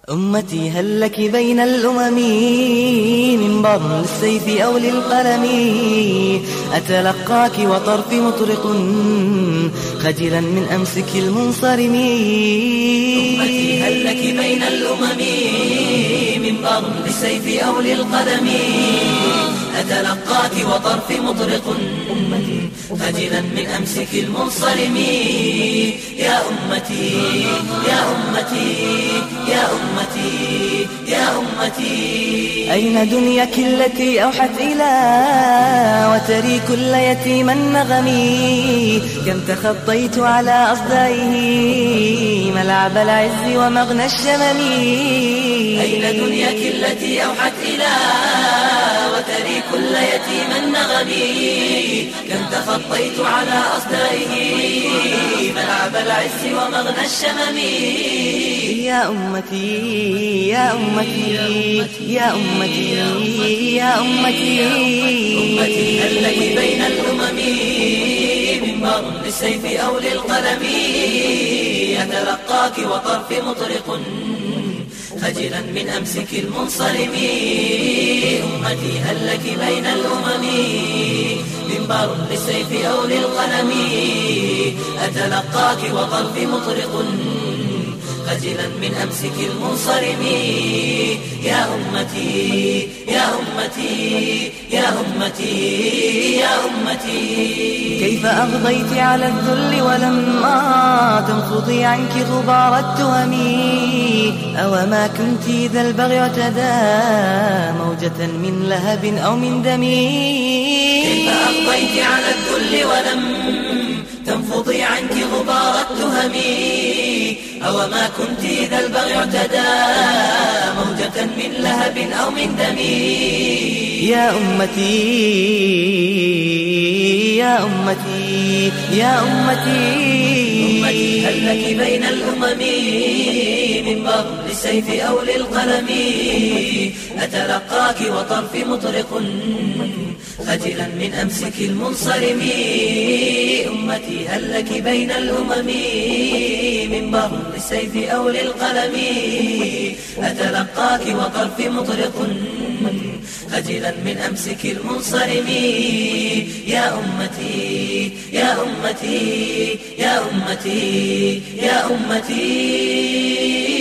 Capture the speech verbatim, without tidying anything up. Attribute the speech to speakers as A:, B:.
A: أمتي هل لك بين الأمم منبر للسيف أو للقلم؟ أتلقاك وطرفي مطرق خجلا من أمسك المنصرم.
B: أمتي هل لك بين الأمم منبر للسيف أو للقلم؟ أتلقاك وطرفي مطرق خجلا من أمسك المنصرم. يا أمتي يا أمتي يا أمتي يا أمتي،
A: أين دنياك التي أوحت إلى وتري كل يتيم نغمي؟ كم تخطيت على أصدائه ملعب العز ومغنى الشمم.
B: أين دنياك التي أوحت إلى وتري كل يتيم نغمي؟ كم تخطيت على أصدائه ملعب العز ومغنى الشمم.
A: يا أمتي يا أمتي يا أمتي يا أمتي
B: أمتي هل لك بين الأمم منبر للسيف أو للقلم؟ أتلقاك وطرفي مطرق خجلا من أمسك المنصرم. أمتي هل لك بين الأمم منبر للسيف أو للقلم؟ أتلقاك وطرفي مطرق خجلا من أمسك المنصرم. يا أمتي يا أمتي يا أمتي يا أمتي،
A: كيف أغضيت على الذل ولما تنفضي عنك غبار التهم؟ أو ما كنت ذا البغي اعتدى موجة من لهب أو من دم؟
B: كيف أغضيت على الذل ولم تنفضي عنك غبار التهم؟ أو ما كنت ذا البغي اعتدى موجة من لهب أو من دم.
A: يا أمتي يا أمتي يا أمتي
B: أمتي هل لك بين الأمم منبر للسيف أو للقلم؟ أتلقاك وطرفي مطرق خجلا من أمسك المنصرم. أمتي هل لك بين الأمم منبر للسيف أو للقلم؟ أتلقاك وطرفي مطرق خجلا من أمسك المنصرم. يا أمتي يا أمتي يا أمتي يا أمتي